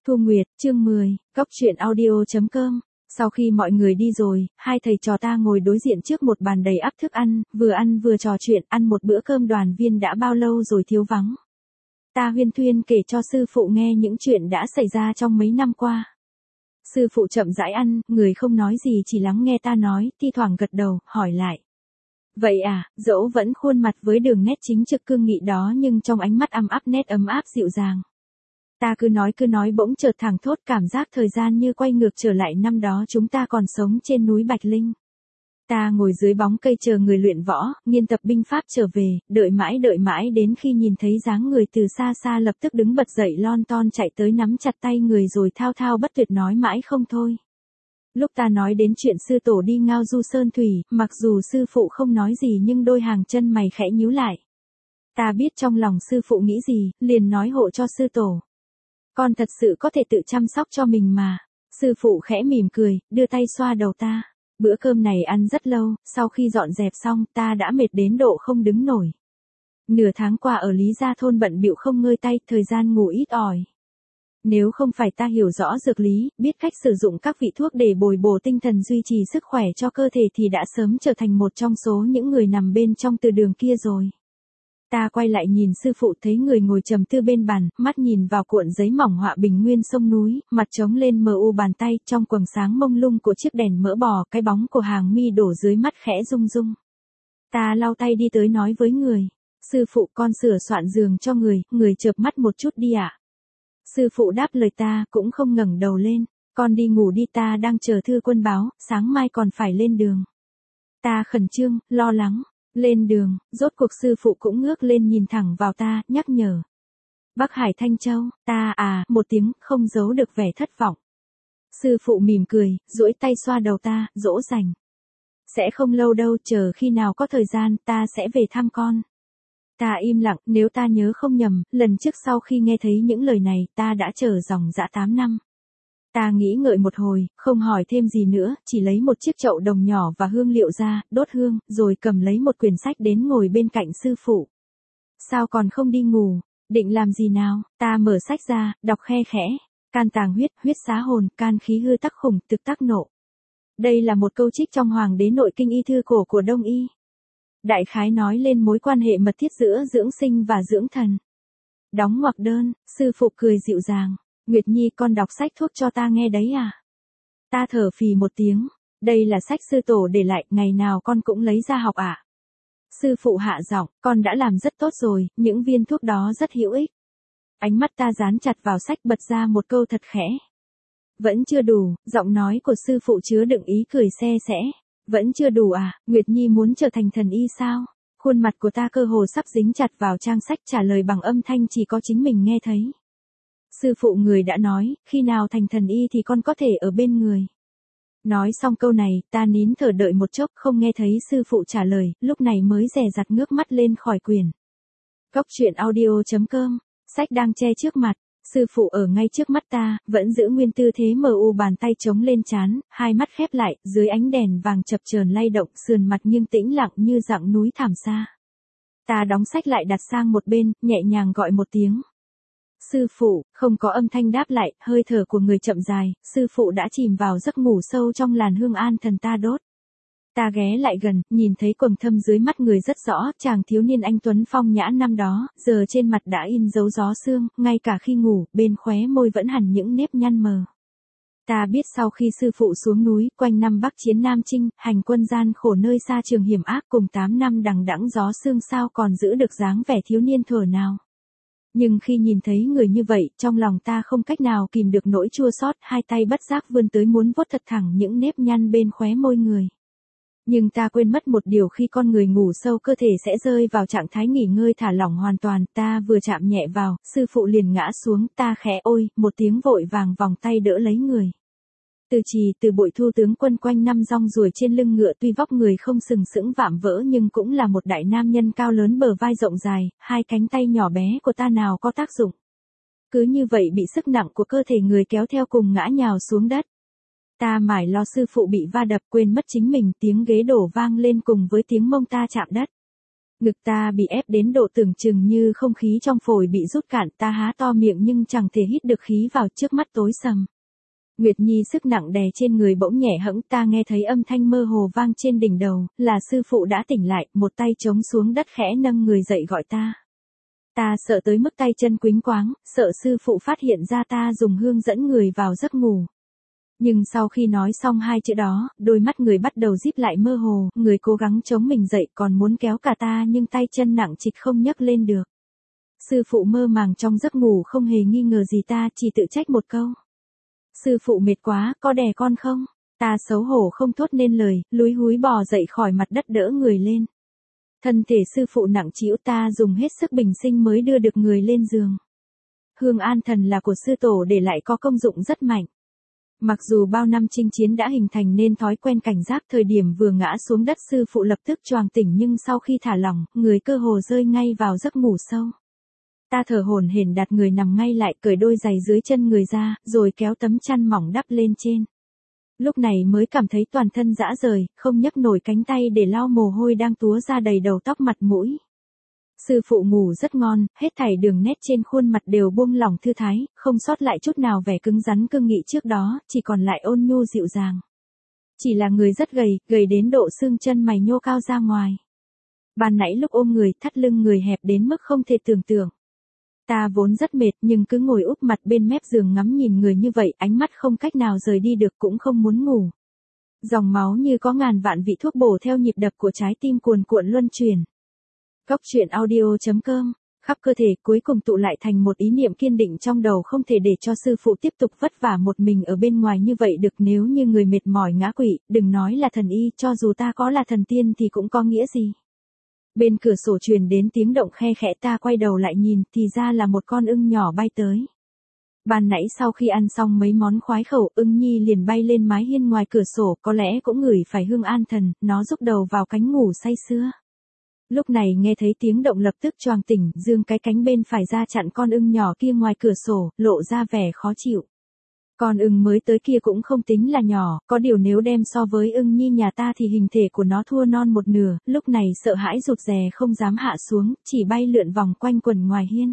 Thu Nguyệt, chương 10, Góc truyện audio.com. Sau khi mọi người đi rồi, hai thầy trò ta ngồi đối diện trước một bàn đầy ắp thức ăn vừa trò chuyện, ăn một bữa cơm đoàn viên đã bao lâu rồi thiếu vắng. Ta huyên thuyên kể cho sư phụ nghe những chuyện đã xảy ra trong mấy năm qua. Sư phụ chậm rãi ăn, người không nói gì chỉ lắng nghe ta nói, thi thoảng gật đầu, hỏi lại. Vậy à, dẫu vẫn khuôn mặt với đường nét chính trực cương nghị đó nhưng trong ánh mắt nét ấm áp dịu dàng. Ta cứ nói bỗng chợt thẳng thốt cảm giác thời gian như quay ngược trở lại năm đó chúng ta còn sống trên núi Bạch Linh. Ta ngồi dưới bóng cây chờ người luyện võ, nghiên tập binh pháp trở về, đợi mãi đến khi nhìn thấy dáng người từ xa xa lập tức đứng bật dậy lon ton chạy tới nắm chặt tay người rồi thao thao bất tuyệt nói mãi không thôi. Lúc ta nói đến chuyện sư tổ đi ngao du sơn thủy, mặc dù sư phụ không nói gì nhưng đôi hàng chân mày khẽ nhíu lại. Ta biết trong lòng sư phụ nghĩ gì, liền nói hộ cho sư tổ. Con thật sự có thể tự chăm sóc cho mình mà. Sư phụ khẽ mỉm cười, đưa tay xoa đầu ta. Bữa cơm này ăn rất lâu, sau khi dọn dẹp xong ta đã mệt đến độ không đứng nổi. Nửa tháng qua ở Lý Gia thôn bận bịu không ngơi tay, thời gian ngủ ít ỏi. Nếu không phải ta hiểu rõ dược lý, biết cách sử dụng các vị thuốc để bồi bổ tinh thần duy trì sức khỏe cho cơ thể thì đã sớm trở thành một trong số những người nằm bên trong từ đường kia rồi. Ta quay lại nhìn sư phụ thấy người ngồi trầm tư bên bàn, mắt nhìn vào cuộn giấy mỏng họa bình nguyên sông núi, mặt trống lên mờ u bàn tay, trong quầng sáng mông lung của chiếc đèn mỡ bò, cái bóng của hàng mi đổ dưới mắt khẽ rung rung. Ta lau tay đi tới nói với người, sư phụ con sửa soạn giường cho người chợp mắt một chút đi ạ. Sư phụ đáp lời ta cũng không ngẩng đầu lên, con đi ngủ đi ta đang chờ thư quân báo, sáng mai còn phải lên đường. Ta khẩn trương, lo lắng. Lên đường, rốt cuộc sư phụ cũng ngước lên nhìn thẳng vào ta, nhắc nhở. Bắc Hải Thanh Châu, ta một tiếng, không giấu được vẻ thất vọng. Sư phụ mỉm cười, duỗi tay xoa đầu ta, dỗ dành. Sẽ không lâu đâu, chờ khi nào có thời gian, ta sẽ về thăm con. Ta im lặng, nếu ta nhớ không nhầm, lần trước sau khi nghe thấy những lời này, ta đã chờ dòng dã 8 năm. Ta nghĩ ngợi một hồi, không hỏi thêm gì nữa, chỉ lấy một chiếc chậu đồng nhỏ và hương liệu ra, đốt hương, rồi cầm lấy một quyển sách đến ngồi bên cạnh sư phụ. Sao còn không đi ngủ, định làm gì nào? Ta mở sách ra, đọc khe khẽ. Can tàng huyết, huyết xá hồn, can khí hư tắc khủng, thực tắc nộ. Đây là một câu trích trong Hoàng đế nội kinh y thư cổ của Đông y. Đại khái nói lên mối quan hệ mật thiết giữa dưỡng sinh và dưỡng thần. Đóng ngoặc đơn, sư phụ cười dịu dàng. Nguyệt Nhi con đọc sách thuốc cho ta nghe đấy à? Ta thở phì một tiếng, đây là sách sư tổ để lại, ngày nào con cũng lấy ra học ạ. Sư phụ hạ giọng, con đã làm rất tốt rồi, những viên thuốc đó rất hữu ích. Ánh mắt ta dán chặt vào sách bật ra một câu thật khẽ. Vẫn chưa đủ, giọng nói của sư phụ chứa đựng ý cười se sẽ. Vẫn chưa đủ à, Nguyệt Nhi muốn trở thành thần y sao? Khuôn mặt của ta cơ hồ sắp dính chặt vào trang sách trả lời bằng âm thanh chỉ có chính mình nghe thấy. Sư phụ người đã nói, khi nào thành thần y thì con có thể ở bên người. Nói xong câu này, ta nín thở đợi một chốc không nghe thấy sư phụ trả lời, lúc này mới dè dặt ngước mắt lên khỏi quyển. Góc truyện audio.com, sách đang che trước mặt, sư phụ ở ngay trước mắt ta, vẫn giữ nguyên tư thế mờ u bàn tay chống lên trán, hai mắt khép lại, dưới ánh đèn vàng chập chờn lay động, sườn mặt nghiêng tĩnh lặng như dặng núi thảm xa. Ta đóng sách lại đặt sang một bên, nhẹ nhàng gọi một tiếng. Sư phụ, không có âm thanh đáp lại, hơi thở của người chậm dài, sư phụ đã chìm vào giấc ngủ sâu trong làn hương an thần ta đốt. Ta ghé lại gần, nhìn thấy quầng thâm dưới mắt người rất rõ, chàng thiếu niên anh tuấn phong nhã năm đó, giờ trên mặt đã in dấu gió sương, ngay cả khi ngủ, bên khóe môi vẫn hằn những nếp nhăn mờ. Ta biết sau khi sư phụ xuống núi, quanh năm Bắc chiến Nam chinh, hành quân gian khổ nơi xa trường hiểm ác cùng 8 năm đằng đẵng gió sương sao còn giữ được dáng vẻ thiếu niên thuở nào. Nhưng khi nhìn thấy người như vậy, trong lòng ta không cách nào kìm được nỗi chua xót, hai tay bất giác vươn tới muốn vuốt thật thẳng những nếp nhăn bên khóe môi người. Nhưng ta quên mất một điều khi con người ngủ sâu cơ thể sẽ rơi vào trạng thái nghỉ ngơi thả lỏng hoàn toàn, ta vừa chạm nhẹ vào, sư phụ liền ngã xuống, ta khẽ ôi, một tiếng vội vàng vòng tay đỡ lấy người. Từ Bội Thu tướng quân quanh năm rong ruổi trên lưng ngựa tuy vóc người không sừng sững vạm vỡ nhưng cũng là một đại nam nhân cao lớn bờ vai rộng dài, hai cánh tay nhỏ bé của ta nào có tác dụng. Cứ như vậy bị sức nặng của cơ thể người kéo theo cùng ngã nhào xuống đất. Ta mải lo sư phụ bị va đập quên mất chính mình tiếng ghế đổ vang lên cùng với tiếng mông ta chạm đất. Ngực ta bị ép đến độ tưởng chừng như không khí trong phổi bị rút cạn, ta há to miệng nhưng chẳng thể hít được khí vào, trước mắt tối sầm. Nguyệt Nhi sức nặng đè trên người bỗng nhẹ hẫng, ta nghe thấy âm thanh mơ hồ vang trên đỉnh đầu, là sư phụ đã tỉnh lại, một tay chống xuống đất khẽ nâng người dậy gọi ta. Ta sợ tới mức tay chân quĩnh quáng, sợ sư phụ phát hiện ra ta dùng hương dẫn người vào giấc ngủ. Nhưng sau khi nói xong hai chữ đó, đôi mắt người bắt đầu díp lại mơ hồ, người cố gắng chống mình dậy còn muốn kéo cả ta nhưng tay chân nặng trịch không nhấc lên được. Sư phụ mơ màng trong giấc ngủ không hề nghi ngờ gì, ta chỉ tự trách một câu. Sư phụ mệt quá, có đè con không? Ta xấu hổ không thốt nên lời, lúi húi bò dậy khỏi mặt đất đỡ người lên. Thân thể sư phụ nặng trĩu, ta dùng hết sức bình sinh mới đưa được người lên giường. Hương an thần là của sư tổ để lại, có công dụng rất mạnh. Mặc dù bao năm chinh chiến đã hình thành nên thói quen cảnh giác, thời điểm vừa ngã xuống đất sư phụ lập tức choàng tỉnh, nhưng sau khi thả lỏng, người cơ hồ rơi ngay vào giấc ngủ sâu. Ta thở hổn hển đặt người nằm ngay lại, cởi đôi giày dưới chân người ra, rồi kéo tấm chăn mỏng đắp lên trên. Lúc này mới cảm thấy toàn thân rã rời, không nhấc nổi cánh tay để lau mồ hôi đang túa ra đầy đầu tóc mặt mũi. Sư phụ ngủ rất ngon, hết thảy đường nét trên khuôn mặt đều buông lỏng thư thái, không sót lại chút nào vẻ cứng rắn cương nghị trước đó, chỉ còn lại ôn nhu dịu dàng. Chỉ là người rất gầy, gầy đến độ xương chân mày nhô cao ra ngoài. Ban nãy lúc ôm người, thắt lưng người hẹp đến mức không thể tưởng tượng. Ta vốn rất mệt nhưng cứ ngồi úp mặt bên mép giường ngắm nhìn người như vậy, ánh mắt không cách nào rời đi được, cũng không muốn ngủ. Dòng máu như có ngàn vạn vị thuốc bổ theo nhịp đập của trái tim cuồn cuộn luân chuyển. Góc truyện audio.com, khắp cơ thể cuối cùng tụ lại thành một ý niệm kiên định trong đầu, không thể để cho sư phụ tiếp tục vất vả một mình ở bên ngoài như vậy được. Nếu như người mệt mỏi ngã quỵ, đừng nói là thần y, cho dù ta có là thần tiên thì cũng có nghĩa gì. Bên cửa sổ truyền đến tiếng động khe khẽ, ta quay đầu lại nhìn, thì ra là một con ưng nhỏ bay tới. Ban nãy sau khi ăn xong mấy món khoái khẩu, ưng nhi liền bay lên mái hiên ngoài cửa sổ, có lẽ cũng ngửi phải hương an thần, nó rúc đầu vào cánh ngủ say sưa. Lúc này nghe thấy tiếng động lập tức choàng tỉnh, giương cái cánh bên phải ra chặn con ưng nhỏ kia ngoài cửa sổ, lộ ra vẻ khó chịu. Con ưng mới tới kia cũng không tính là nhỏ, có điều nếu đem so với ưng nhi nhà ta thì hình thể của nó thua non một nửa, lúc này sợ hãi rụt rè không dám hạ xuống, chỉ bay lượn vòng quanh quần ngoài hiên.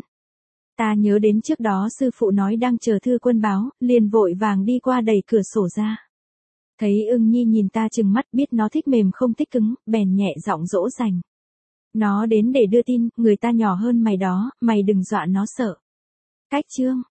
Ta nhớ đến trước đó sư phụ nói đang chờ thư quân báo, liền vội vàng đi qua đẩy cửa sổ ra. Thấy ưng nhi nhìn ta trừng mắt, biết nó thích mềm không thích cứng, bèn nhẹ giọng dỗ dành. Nó đến để đưa tin, người ta nhỏ hơn mày đó, mày đừng dọa nó sợ. Cách chương.